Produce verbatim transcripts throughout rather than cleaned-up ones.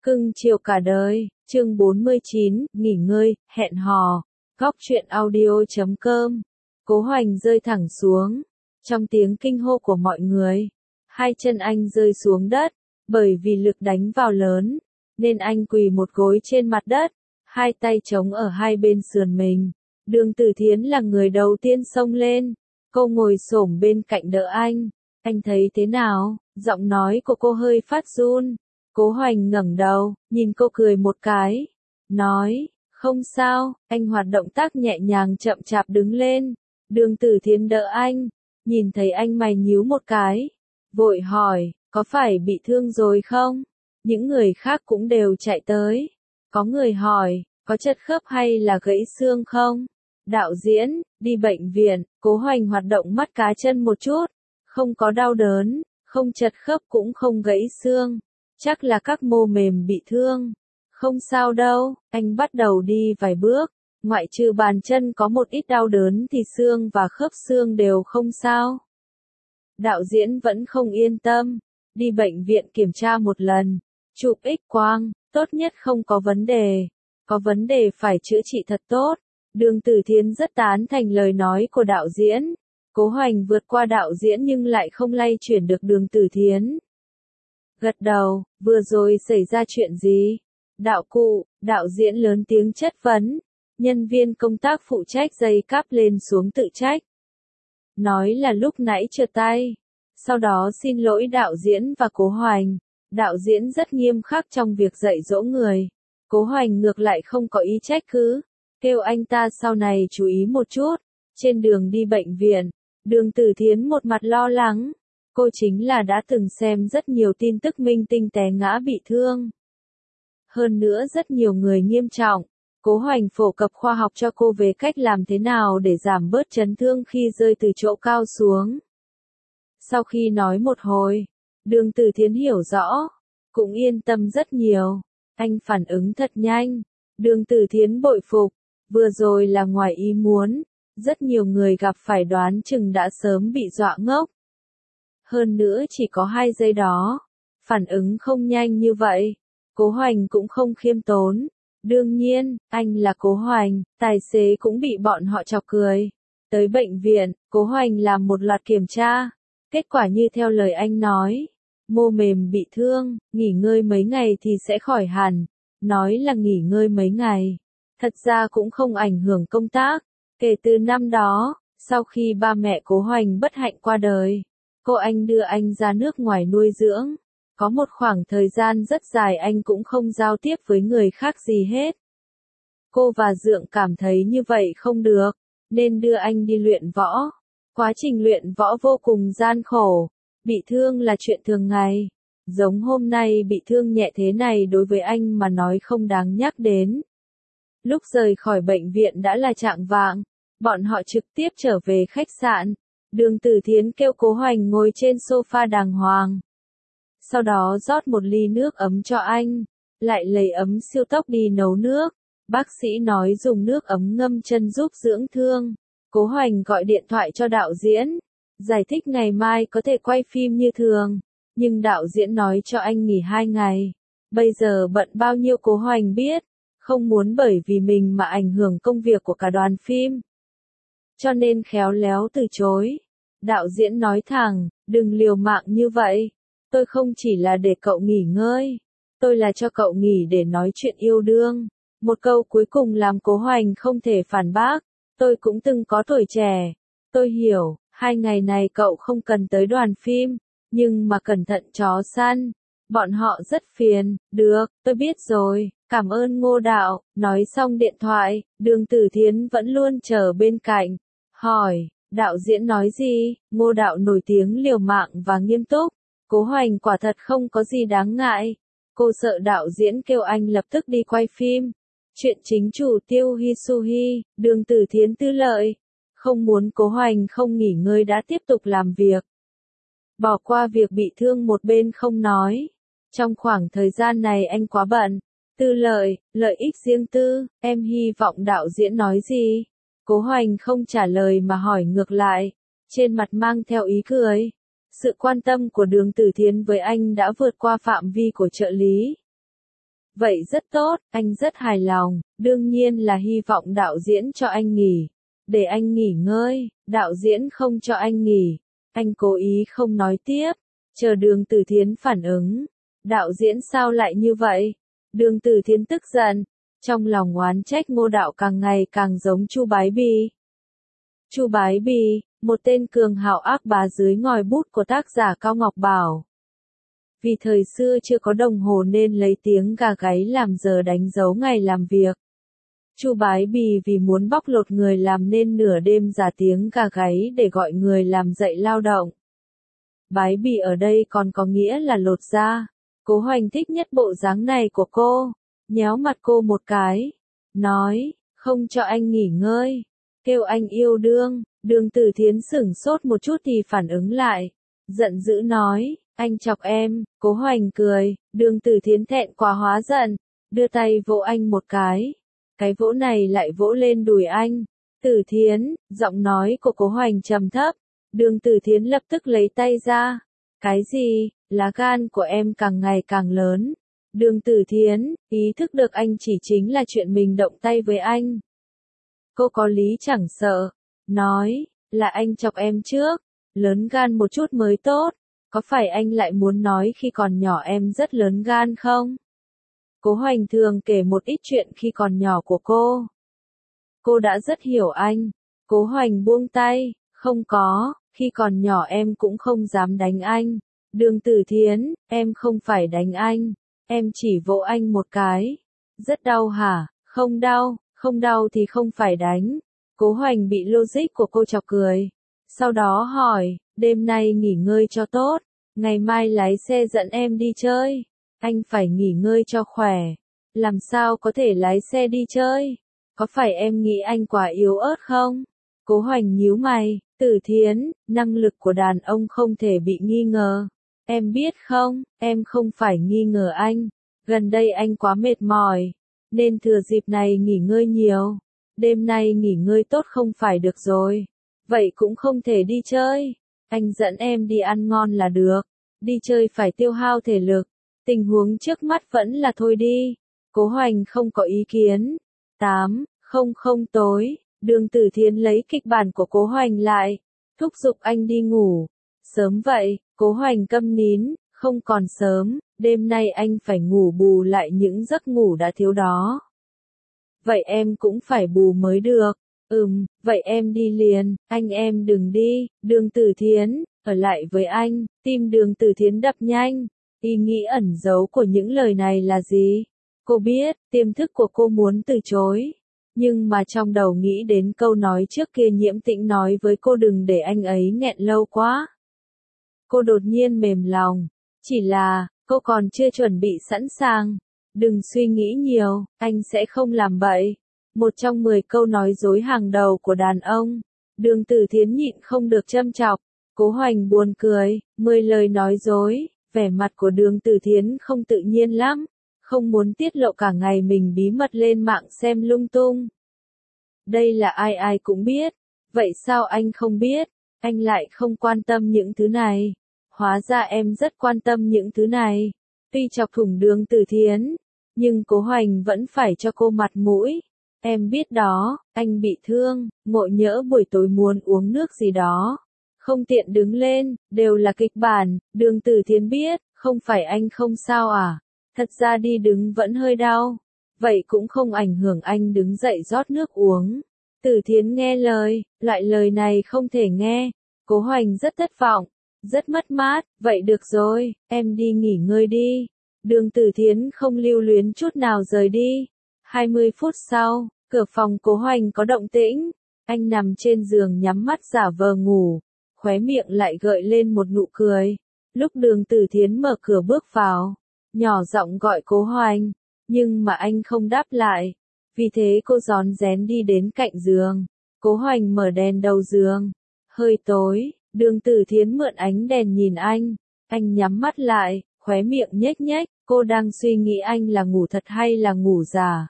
Cưng chiều cả đời, chương bốn mươi chín, nghỉ ngơi, hẹn hò. Góc truyện audio chấm com. Cố Hoành rơi thẳng xuống. Trong tiếng kinh hô của mọi người, hai chân anh rơi xuống đất, bởi vì lực đánh vào lớn, nên anh quỳ một gối trên mặt đất, hai tay chống ở hai bên sườn mình. Đường Tử Thiến là người đầu tiên xông lên, cô ngồi xổm bên cạnh đỡ anh. Anh thấy thế nào? Giọng nói của cô hơi phát run. Cố Hoành ngẩng đầu, nhìn cô cười một cái, nói, không sao. Anh hoạt động tác nhẹ nhàng chậm chạp đứng lên. Đường Tử Thiến đỡ anh, nhìn thấy anh mày nhíu một cái, vội hỏi, có phải bị thương rồi không? Những người khác cũng đều chạy tới. Có người hỏi, có chật khớp hay là gãy xương không? Đạo diễn, đi bệnh viện. Cố Hoành hoạt động mắt cá chân một chút, không có đau đớn, không chật khớp cũng không gãy xương. Chắc là các mô mềm bị thương. Không sao đâu. Anh bắt đầu đi vài bước, ngoại trừ bàn chân có một ít đau đớn thì xương và khớp xương đều không sao. Đạo diễn vẫn không yên tâm, đi bệnh viện kiểm tra một lần, chụp X-quang, tốt nhất không có vấn đề, có vấn đề phải chữa trị thật tốt. Đường Tử Thiến rất tán thành lời nói của đạo diễn. Cố Hoành vượt qua đạo diễn nhưng lại không lay chuyển được Đường Tử Thiến. Gật đầu, vừa rồi xảy ra chuyện gì? Đạo cụ, đạo diễn lớn tiếng chất vấn. Nhân viên công tác phụ trách dây cáp lên xuống tự trách. Nói là lúc nãy trượt tay. Sau đó xin lỗi đạo diễn và Cố Hoành. Đạo diễn rất nghiêm khắc trong việc dạy dỗ người. Cố Hoành ngược lại không có ý trách cứ, kêu anh ta sau này chú ý một chút. Trên đường đi bệnh viện, Đường Tử Thiến một mặt lo lắng. Cô chính là đã từng xem rất nhiều tin tức minh tinh té ngã bị thương. Hơn nữa rất nhiều người nghiêm trọng. Cố Hoành phổ cập khoa học cho cô về cách làm thế nào để giảm bớt chấn thương khi rơi từ chỗ cao xuống. Sau khi nói một hồi, Đường Tử Thiến hiểu rõ, cũng yên tâm rất nhiều. Anh phản ứng thật nhanh. Đường Tử Thiến bội phục, vừa rồi là ngoài ý muốn, rất nhiều người gặp phải đoán chừng đã sớm bị dọa ngốc. Hơn nữa chỉ có hai giây đó, phản ứng không nhanh như vậy. Cố Hoành cũng không khiêm tốn. Đương nhiên, anh là Cố Hoành, tài xế cũng bị bọn họ chọc cười. Tới bệnh viện, Cố Hoành làm một loạt kiểm tra. Kết quả như theo lời anh nói. Mô mềm bị thương, nghỉ ngơi mấy ngày thì sẽ khỏi hẳn. Nói là nghỉ ngơi mấy ngày. Thật ra cũng không ảnh hưởng công tác. Kể từ năm đó, sau khi ba mẹ Cố Hoành bất hạnh qua đời, cô anh đưa anh ra nước ngoài nuôi dưỡng. Có một khoảng thời gian rất dài anh cũng không giao tiếp với người khác gì hết. Cô và Dượng cảm thấy như vậy không được, nên đưa anh đi luyện võ. Quá trình luyện võ vô cùng gian khổ, bị thương là chuyện thường ngày. Giống hôm nay bị thương nhẹ thế này đối với anh mà nói không đáng nhắc đến. Lúc rời khỏi bệnh viện đã là chạng vạng, bọn họ trực tiếp trở về khách sạn. Đường Tử Thiến kêu Cố Hoành ngồi trên sofa đàng hoàng. Sau đó rót một ly nước ấm cho anh, lại lấy ấm siêu tốc đi nấu nước. Bác sĩ nói dùng nước ấm ngâm chân giúp dưỡng thương. Cố Hoành gọi điện thoại cho đạo diễn, giải thích ngày mai có thể quay phim như thường, nhưng đạo diễn nói cho anh nghỉ hai ngày. Bây giờ bận bao nhiêu Cố Hoành biết, không muốn bởi vì mình mà ảnh hưởng công việc của cả đoàn phim. Cho nên khéo léo từ chối. Đạo diễn nói thẳng, đừng liều mạng như vậy. Tôi không chỉ là để cậu nghỉ ngơi, tôi là cho cậu nghỉ để nói chuyện yêu đương. Một câu cuối cùng làm Cố Hoành không thể phản bác. Tôi cũng từng có tuổi trẻ. Tôi hiểu, hai ngày này cậu không cần tới đoàn phim, nhưng mà cẩn thận chó săn. Bọn họ rất phiền. Được, tôi biết rồi, cảm ơn Ngô đạo. Nói xong điện thoại, Đường Tử Thiến vẫn luôn chờ bên cạnh. Hỏi, đạo diễn nói gì? Ngô đạo nổi tiếng liều mạng và nghiêm túc. Cố Hoành quả thật không có gì đáng ngại. Cô sợ đạo diễn kêu anh lập tức đi quay phim. Chuyện chính chủ Tiêu Hisuhi, Đường Tử Thiến tư lợi. Không muốn Cố Hoành không nghỉ ngơi đã tiếp tục làm việc. Bỏ qua việc bị thương một bên không nói. Trong khoảng thời gian này anh quá bận. Tư lợi, lợi ích riêng tư, em hy vọng đạo diễn nói gì? Cố Hoành không trả lời mà hỏi ngược lại. Trên mặt mang theo ý cười. Sự quan tâm của Đường Tử Thiến với anh đã vượt qua phạm vi của trợ lý. Vậy rất tốt, anh rất hài lòng, đương nhiên là hy vọng đạo diễn cho anh nghỉ. Để anh nghỉ ngơi, đạo diễn không cho anh nghỉ. Anh cố ý không nói tiếp, chờ Đường Tử Thiến phản ứng. Đạo diễn sao lại như vậy? Đường Tử Thiến tức giận, trong lòng oán trách Ngô đạo càng ngày càng giống Chu Bái Bì. Chu Bái Bì, một tên cường hào ác bá dưới ngòi bút của tác giả Cao Ngọc Bảo. Vì thời xưa chưa có đồng hồ nên lấy tiếng gà gáy làm giờ đánh dấu ngày làm việc. Chu Bái Bì vì muốn bóc lột người làm nên nửa đêm giả tiếng gà gáy để gọi người làm dậy lao động. Bái Bì ở đây còn có nghĩa là lột da. Cố Hoành thích nhất bộ dáng này của cô, nhéo mặt cô một cái, nói, không cho anh nghỉ ngơi, kêu anh yêu đương. Đường Tử Thiến sửng sốt một chút thì phản ứng lại, giận dữ nói, anh chọc em. Cố Hoành cười, Đường Tử Thiến thẹn quá hóa giận, đưa tay vỗ anh một cái. Cái vỗ này lại vỗ lên đùi anh. Tử Thiến, giọng nói của Cố Hoành trầm thấp. Đường Tử Thiến lập tức lấy tay ra. Cái gì? Lá gan của em càng ngày càng lớn. Đường Tử Thiến, ý thức được anh chỉ chính là chuyện mình động tay với anh. Cô có lý chẳng sợ. Nói, là anh chọc em trước. Lớn gan một chút mới tốt. Có phải anh lại muốn nói khi còn nhỏ em rất lớn gan không? Cố Hoành thường kể một ít chuyện khi còn nhỏ của cô. Cô đã rất hiểu anh. Cố Hoành buông tay, không có, khi còn nhỏ em cũng không dám đánh anh. Đường Tử Thiến, em không phải đánh anh, em chỉ vỗ anh một cái. Rất đau hả? Không đau, không đau thì không phải đánh. Cố Hoành bị logic của cô chọc cười. Sau đó hỏi, đêm nay nghỉ ngơi cho tốt, ngày mai lái xe dẫn em đi chơi. Anh phải nghỉ ngơi cho khỏe. Làm sao có thể lái xe đi chơi? Có phải em nghĩ anh quá yếu ớt không? Cố Hoành nhíu mày, Tử Thiến, năng lực của đàn ông không thể bị nghi ngờ. Em biết không, em không phải nghi ngờ anh. Gần đây anh quá mệt mỏi, nên thừa dịp này nghỉ ngơi nhiều. Đêm nay nghỉ ngơi tốt không phải được rồi. Vậy cũng không thể đi chơi. Anh dẫn em đi ăn ngon là được. Đi chơi phải tiêu hao thể lực. Tình huống trước mắt vẫn là thôi đi. Cố Hoành không có ý kiến. tám, không không tối, Đường Tử Thiến lấy kịch bản của Cố Hoành lại, thúc giục anh đi ngủ. Sớm vậy, Cố Hoành câm nín, không còn sớm, đêm nay anh phải ngủ bù lại những giấc ngủ đã thiếu đó. Vậy em cũng phải bù mới được. Ừm, vậy em đi liền, anh em đừng đi. Đường Tử Thiến, ở lại với anh. Tim Đường Tử Thiến đập nhanh. Ý nghĩ ẩn giấu của những lời này là gì? Cô biết, tiềm thức của cô muốn từ chối. Nhưng mà trong đầu nghĩ đến câu nói trước kia Nhiễm Tĩnh nói với cô đừng để anh ấy nghẹn lâu quá. Cô đột nhiên mềm lòng. Chỉ là, cô còn chưa chuẩn bị sẵn sàng. Đừng suy nghĩ nhiều, anh sẽ không làm bậy. Một trong mười câu nói dối hàng đầu của đàn ông. Đường Tử Thiến nhịn không được châm chọc. Cố Hoành buồn cười, mười lời nói dối. Vẻ mặt của Đường Tử Thiến không tự nhiên lắm. Không muốn tiết lộ cả ngày mình bí mật lên mạng xem lung tung. Đây là ai ai cũng biết. Vậy sao anh không biết? Anh lại không quan tâm những thứ này. Hóa ra em rất quan tâm những thứ này. Tuy chọc thủng Đường Tử Thiến, nhưng Cố Hoành vẫn phải cho cô mặt mũi. Em biết đó, anh bị thương, ngộ nhỡ buổi tối muốn uống nước gì đó. Không tiện đứng lên, đều là kịch bản. Đường Tử Thiến biết, không phải anh không sao à? Thật ra đi đứng vẫn hơi đau. Vậy cũng không ảnh hưởng anh đứng dậy rót nước uống. Tử Thiến nghe lời, loại lời này không thể nghe. Cố Hoành rất thất vọng, rất mất mát. Vậy được rồi, em đi nghỉ ngơi đi. Đường Tử Thiến không lưu luyến chút nào rời đi. hai mươi phút sau, cửa phòng Cố Hoành có động tĩnh. Anh nằm trên giường nhắm mắt giả vờ ngủ, khóe miệng lại gợi lên một nụ cười. Lúc Đường Tử Thiến mở cửa bước vào, nhỏ giọng gọi Cố Hoành, nhưng mà anh không đáp lại. Vì thế cô rón rén đi đến cạnh giường. Cố Hoành mở đèn đầu giường. Hơi tối, Đường Tử Thiến mượn ánh đèn nhìn anh. Anh nhắm mắt lại, khóe miệng nhếch nhếch. Cô đang suy nghĩ anh là ngủ thật hay là ngủ giả.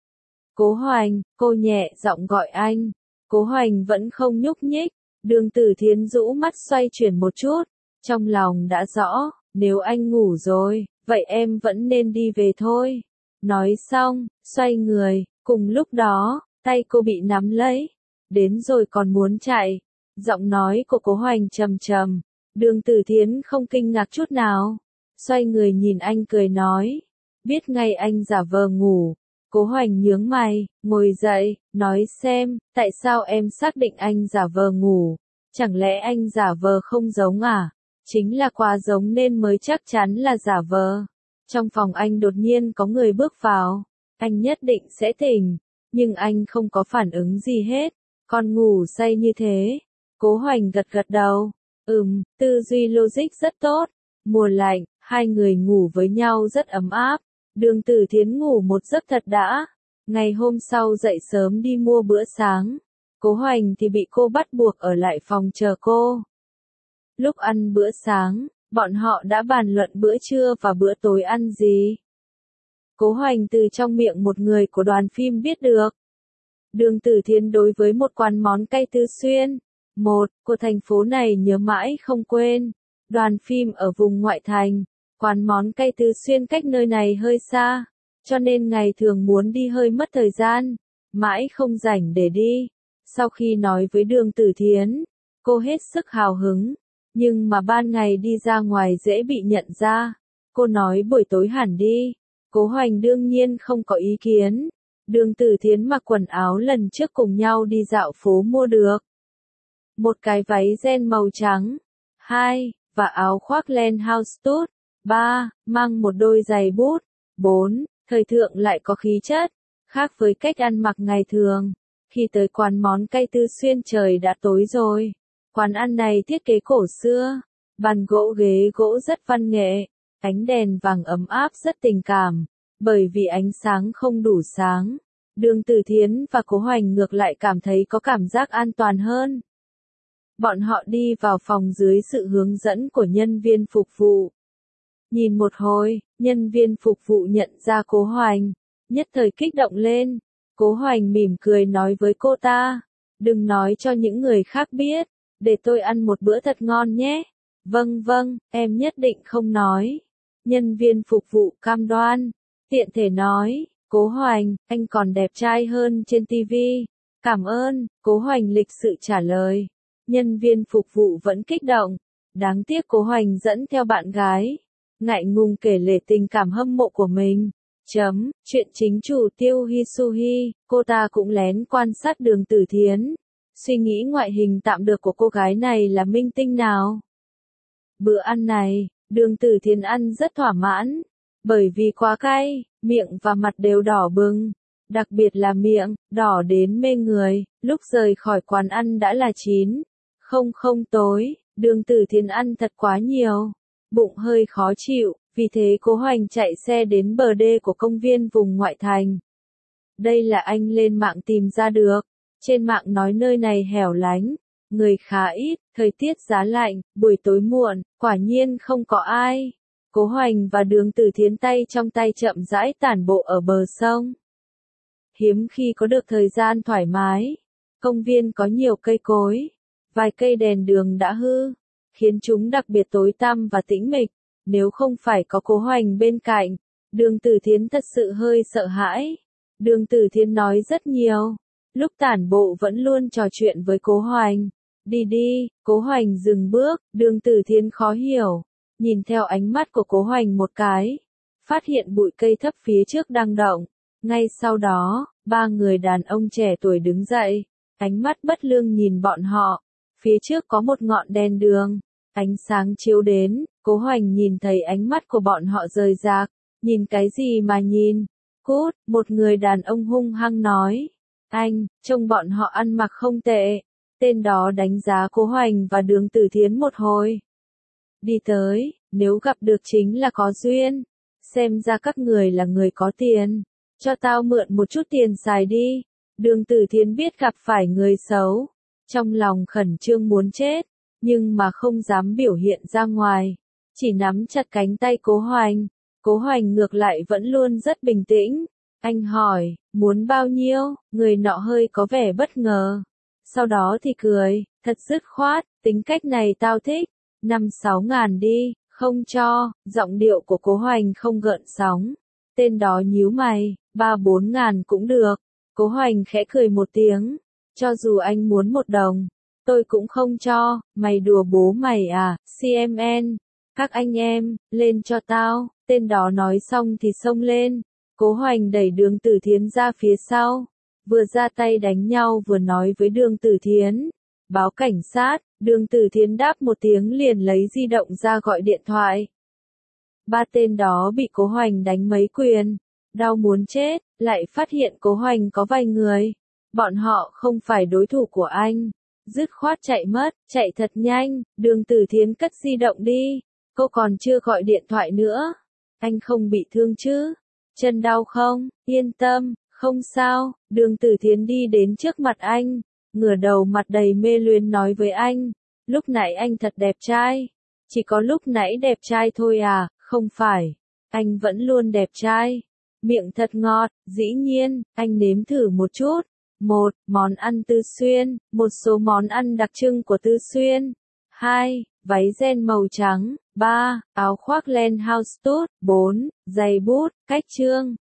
Cố Hoành, cô nhẹ giọng gọi anh. Cố Hoành vẫn không nhúc nhích. Đường Tử Thiến rũ mắt xoay chuyển một chút. Trong lòng đã rõ, nếu anh ngủ rồi, vậy em vẫn nên đi về thôi. Nói xong, xoay người, cùng lúc đó, tay cô bị nắm lấy. Đến rồi còn muốn chạy. Giọng nói của Cố Hoành trầm trầm. Đường Tử Thiến không kinh ngạc chút nào. Xoay người nhìn anh cười nói. Biết ngay anh giả vờ ngủ. Cố Hoành nhướng mày, ngồi dậy, nói xem, tại sao em xác định anh giả vờ ngủ? Chẳng lẽ anh giả vờ không giống à? Chính là quá giống nên mới chắc chắn là giả vờ. Trong phòng anh đột nhiên có người bước vào. Anh nhất định sẽ tỉnh. Nhưng anh không có phản ứng gì hết. Còn ngủ say như thế. Cố Hoành gật gật đầu. Ừm, tư duy logic rất tốt. Mùa lạnh, hai người ngủ với nhau rất ấm áp. Đường Tử Thiến ngủ một giấc thật đã. Ngày hôm sau dậy sớm đi mua bữa sáng. Cố Hoành thì bị cô bắt buộc ở lại phòng chờ cô. Lúc ăn bữa sáng, bọn họ đã bàn luận bữa trưa và bữa tối ăn gì. Cố Hoành từ trong miệng một người của đoàn phim biết được. Đường Tử Thiến đối với một quán món cay Tư Xuyên, một, của thành phố này nhớ mãi không quên. Đoàn phim ở vùng ngoại thành, quán món cay Tư Xuyên cách nơi này hơi xa, cho nên ngày thường muốn đi hơi mất thời gian, mãi không rảnh để đi. Sau khi nói với Đường Tử Thiến, cô hết sức hào hứng, nhưng mà ban ngày đi ra ngoài dễ bị nhận ra. Cô nói buổi tối hẳn đi. Cố Hoành đương nhiên không có ý kiến. Đường Tử Thiến mặc quần áo lần trước cùng nhau đi dạo phố mua được. Một cái váy ren màu trắng. Hai, và áo khoác len house tốt. Ba, mang một đôi giày bút. Bốn, thời thượng lại có khí chất. Khác với cách ăn mặc ngày thường. Khi tới quán món cay Tư Xuyên trời đã tối rồi. Quán ăn này thiết kế cổ xưa. Bàn gỗ ghế gỗ rất văn nghệ. Ánh đèn vàng ấm áp rất tình cảm. Bởi vì ánh sáng không đủ sáng. Đường Tử Thiến và Cố Hoành ngược lại cảm thấy có cảm giác an toàn hơn. Bọn họ đi vào phòng dưới sự hướng dẫn của nhân viên phục vụ. Nhìn một hồi, nhân viên phục vụ nhận ra Cố Hoành, nhất thời kích động lên. Cố Hoành mỉm cười nói với cô ta, đừng nói cho những người khác biết, để tôi ăn một bữa thật ngon nhé. Vâng vâng, em nhất định không nói. Nhân viên phục vụ cam đoan, tiện thể nói, Cố Hoành, anh còn đẹp trai hơn trên ti vi. Cảm ơn, Cố Hoành lịch sự trả lời. Nhân viên phục vụ vẫn kích động. Đáng tiếc Cố Hoành dẫn theo bạn gái. Ngại ngùng kể lể tình cảm hâm mộ của mình. Chấm, chuyện chính chủ Tiêu Hisuhi, cô ta cũng lén quan sát Đường Tử Thiến. Suy nghĩ ngoại hình tạm được của cô gái này là minh tinh nào. Bữa ăn này, Đường Tử Thiến ăn rất thỏa mãn. Bởi vì quá cay, miệng và mặt đều đỏ bừng. Đặc biệt là miệng, đỏ đến mê người. Lúc rời khỏi quán ăn đã là chín. Không không tối, Đường Tử Thiến ăn thật quá nhiều. Bụng hơi khó chịu, vì thế Cố Hoành chạy xe đến bờ đê của công viên vùng ngoại thành. Đây là anh lên mạng tìm ra được. Trên mạng nói nơi này hẻo lánh, người khá ít, thời tiết giá lạnh, buổi tối muộn, quả nhiên không có ai. Cố Hoành và Đường Tử Thiến tay trong tay chậm rãi tản bộ ở bờ sông. Hiếm khi có được thời gian thoải mái. Công viên có nhiều cây cối, vài cây đèn đường đã hư, khiến chúng đặc biệt tối tăm và tĩnh mịch. Nếu không phải có Cố Hoành bên cạnh, Đường Tử Thiến thật sự hơi sợ hãi. Đường Tử Thiến nói rất nhiều. Lúc tản bộ vẫn luôn trò chuyện với Cố Hoành. Đi đi, Cố Hoành dừng bước, Đường Tử Thiến khó hiểu. Nhìn theo ánh mắt của Cố Hoành một cái. Phát hiện bụi cây thấp phía trước đang động. Ngay sau đó, ba người đàn ông trẻ tuổi đứng dậy. Ánh mắt bất lương nhìn bọn họ. Phía trước có một ngọn đèn đường. Ánh sáng chiếu đến, Cố Hoành nhìn thấy ánh mắt của bọn họ rời rạc. Nhìn cái gì mà nhìn? Cút, một người đàn ông hung hăng nói. Anh, trông bọn họ ăn mặc không tệ. Tên đó đánh giá Cố Hoành và Đường Tử Thiến một hồi. Đi tới, nếu gặp được chính là có duyên. Xem ra các người là người có tiền. Cho tao mượn một chút tiền xài đi. Đường Tử Thiến biết gặp phải người xấu. Trong lòng khẩn trương muốn chết. Nhưng mà không dám biểu hiện ra ngoài. Chỉ nắm chặt cánh tay Cố Hoành. Cố Hoành ngược lại vẫn luôn rất bình tĩnh. Anh hỏi, muốn bao nhiêu? Người nọ hơi có vẻ bất ngờ. Sau đó thì cười, thật dứt khoát, tính cách này tao thích. Năm sáu ngàn đi, không cho. Giọng điệu của Cố Hoành không gợn sóng. Tên đó nhíu mày, ba bốn ngàn cũng được. Cố Hoành khẽ cười một tiếng. Cho dù anh muốn một đồng, tôi cũng không cho. Mày đùa bố mày à, xê em en. Các anh em, lên cho tao. Tên đó nói xong thì xông lên. Cố Hoành đẩy Đường Tử Thiến ra phía sau. Vừa ra tay đánh nhau vừa nói với Đường Tử Thiến. Báo cảnh sát. Đường Tử Thiến đáp một tiếng liền lấy di động ra gọi điện thoại. Ba tên đó bị Cố Hoành đánh mấy quyền. Đau muốn chết, lại phát hiện Cố Hoành có vài người. Bọn họ không phải đối thủ của anh. Dứt khoát chạy mất, chạy thật nhanh. Đường Tử Thiến cất di động đi. Cô còn chưa gọi điện thoại nữa. Anh không bị thương chứ? Chân đau không? Yên tâm, không sao. Đường Tử Thiến đi đến trước mặt anh. Ngửa đầu mặt đầy mê luyến nói với anh. Lúc nãy anh thật đẹp trai. Chỉ có lúc nãy đẹp trai thôi à, không phải. Anh vẫn luôn đẹp trai. Miệng thật ngọt, dĩ nhiên, anh nếm thử một chút. Một, món ăn Tư Xuyên, một số món ăn đặc trưng của Tư Xuyên. Hai, váy ren màu trắng. Ba, áo khoác len house tốt. Bốn, giày bút, cách trương.